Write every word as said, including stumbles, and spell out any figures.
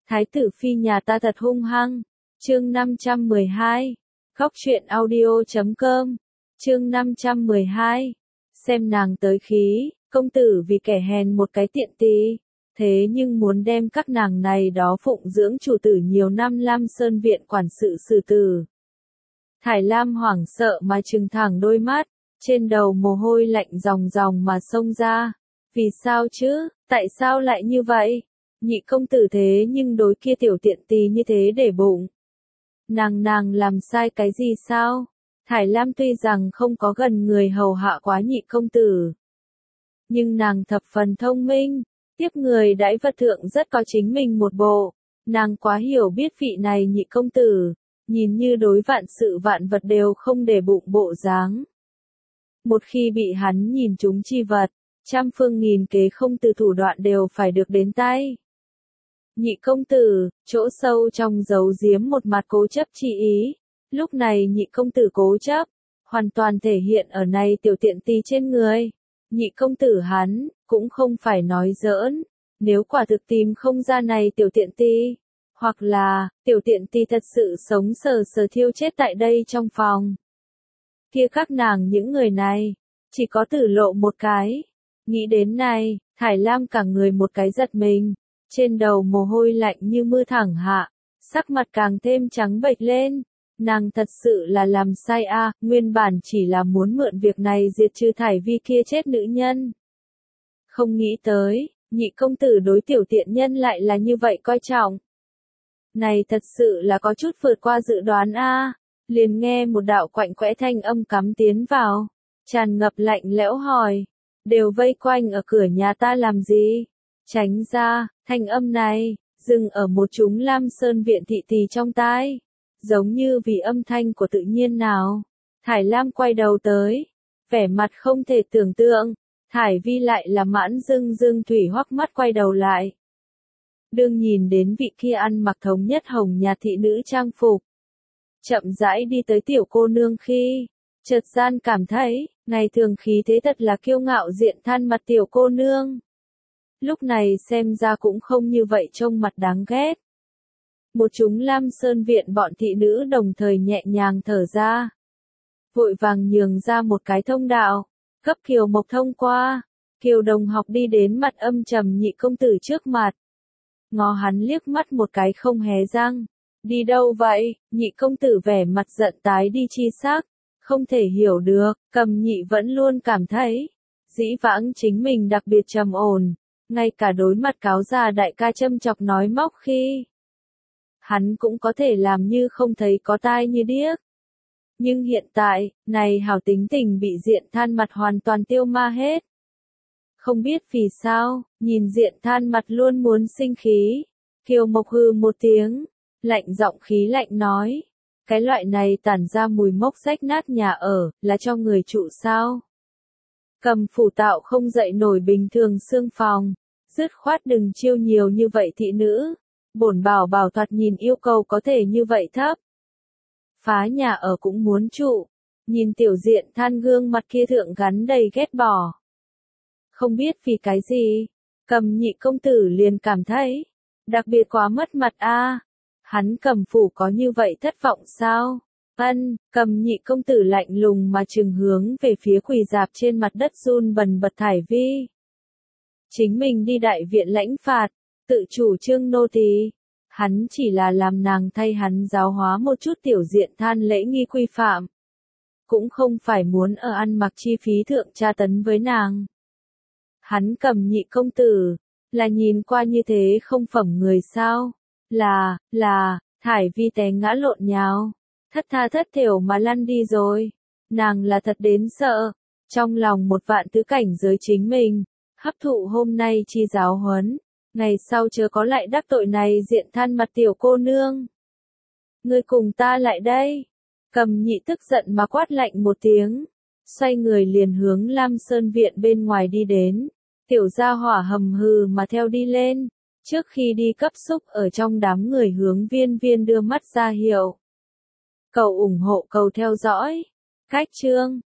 Thái tử phi nhà ta thật hung hăng. Chương năm trăm mười hai. Góc truyện audio chấm com. Chương năm trăm mười hai. Xem nàng tới khí, công tử vì kẻ hèn một cái tiện tì, thế nhưng muốn đem các nàng này đó phụng dưỡng chủ tử nhiều năm Lam Sơn viện quản sự xử tử. Thải Lam hoảng sợ mà trừng thẳng đôi mắt, trên đầu mồ hôi lạnh ròng ròng mà xông ra. Vì sao chứ, tại sao lại như vậy? Nhị công tử thế nhưng đối kia tiểu tiện tì như thế để bụng. Nàng nàng làm sai cái gì sao? Thải Lam tuy rằng không có gần người hầu hạ quá nhị công tử, nhưng nàng thập phần thông minh, tiếp người đãi vật thượng rất có chính mình một bộ. Nàng quá hiểu biết vị này nhị công tử, nhìn như đối vạn sự vạn vật đều không để bụng bộ dáng. Một khi bị hắn nhìn trúng chi vật, trăm phương nghìn kế không từ thủ đoạn đều phải được đến tay. Nhị công tử, chỗ sâu trong giấu giếm một mặt cố chấp chi ý. Lúc này nhị công tử cố chấp, hoàn toàn thể hiện ở này tiểu tiện tì trên người. Nhị công tử hắn, cũng không phải nói giỡn, nếu quả thực tìm không ra này tiểu tiện tì, hoặc là, tiểu tiện tì thật sự sống sờ sờ thiêu chết tại đây trong phòng, kia các nàng những người này, chỉ có tử lộ một cái. Nghĩ đến này, Thải Lam cả người một cái giật mình, trên đầu mồ hôi lạnh như mưa thẳng hạ, sắc mặt càng thêm trắng bệch lên. Nàng thật sự là làm sai a, à, nguyên bản chỉ là muốn mượn việc này diệt trừ Thải Vi kia chết nữ nhân. Không nghĩ tới, nhị công tử đối tiểu tiện nhân lại là như vậy coi trọng. Này thật sự là có chút vượt qua dự đoán a. À. Liền nghe một đạo quạnh quẽ thanh âm cắm tiến vào, tràn ngập lạnh lẽo hỏi, đều vây quanh ở cửa nhà ta làm gì? Tránh ra, thanh âm này, dừng ở một chúng Lam Sơn viện thị tỳ trong tai. Giống như vì âm thanh của tự nhiên nào. Thải Lam quay đầu tới, vẻ mặt không thể tưởng tượng. Thải Vi lại là mãn dưng dưng thủy hoắc mắt quay đầu lại. Đương nhìn đến vị kia ăn mặc thống nhất hồng nhà thị nữ trang phục, chậm rãi đi tới tiểu cô nương khi, chợt gian cảm thấy, ngày thường khí thế thật là kiêu ngạo diện than mặt tiểu cô nương. Lúc này xem ra cũng không như vậy trông mặt đáng ghét. Một chúng Lam Sơn viện bọn thị nữ đồng thời nhẹ nhàng thở ra. Vội vàng nhường ra một cái thông đạo, cấp Kiều Mộc thông qua. Kiều Đồng Học đi đến mặt âm trầm nhị công tử trước mặt. Ngó hắn liếc mắt một cái không hé răng. Đi đâu vậy? Nhị công tử vẻ mặt giận tái đi chi sắc. Không thể hiểu được, Cầm Nhị vẫn luôn cảm thấy. Dĩ vãng chính mình đặc biệt trầm ổn. Ngay cả đối mặt cáo già đại ca châm chọc nói móc khi. Hắn cũng có thể làm như không thấy có tai như điếc. Nhưng hiện tại, này hảo tính tình bị diện than mặt hoàn toàn tiêu ma hết. Không biết vì sao, nhìn diện than mặt luôn muốn sinh khí. Kiều Mộc hừ một tiếng, lạnh giọng khí lạnh nói. Cái loại này tản ra mùi mốc rách nát nhà ở, là cho người trụ sao? Cầm phủ tạo không dậy nổi bình thường xương phòng. Dứt khoát đừng chiêu nhiều như vậy thị nữ. Bổn bảo bảo thoạt nhìn yêu cầu có thể như vậy thấp. Phá nhà ở cũng muốn trụ. Nhìn tiểu diện than gương mặt kia thượng gắn đầy ghét bỏ. Không biết vì cái gì, Cầm nhị công tử liền cảm thấy, đặc biệt quá mất mặt a. À. Hắn Cầm phủ có như vậy thất vọng sao? Ân, Cầm nhị công tử lạnh lùng mà trừng hướng về phía quỳ dạp trên mặt đất run bần bật Thải Vi. Chính mình đi đại viện lãnh phạt. Tự chủ trương nô tỳ, hắn chỉ là làm nàng thay hắn giáo hóa một chút tiểu diện than lễ nghi quy phạm. Cũng không phải muốn ở ăn mặc chi phí thượng tra tấn với nàng. Hắn Cầm nhị công tử, là nhìn qua như thế không phẩm người sao? Là, là, Thải Vi té ngã lộn nhào, thất tha thất thểu mà lăn đi rồi. Nàng là thật đến sợ, trong lòng một vạn thứ cảnh giới chính mình, hấp thụ hôm nay chi giáo huấn. Ngày sau chớ có lại đắc tội này diện than mặt tiểu cô nương. Ngươi cùng ta lại đây. Cầm nhị tức giận mà quát lạnh một tiếng. Xoay người liền hướng Lam Sơn viện bên ngoài đi đến. Tiểu gia hỏa hầm hừ mà theo đi lên. Trước khi đi cấp xúc ở trong đám người hướng Viên Viên đưa mắt ra hiệu. Cầu ủng hộ cầu theo dõi. Cách chương.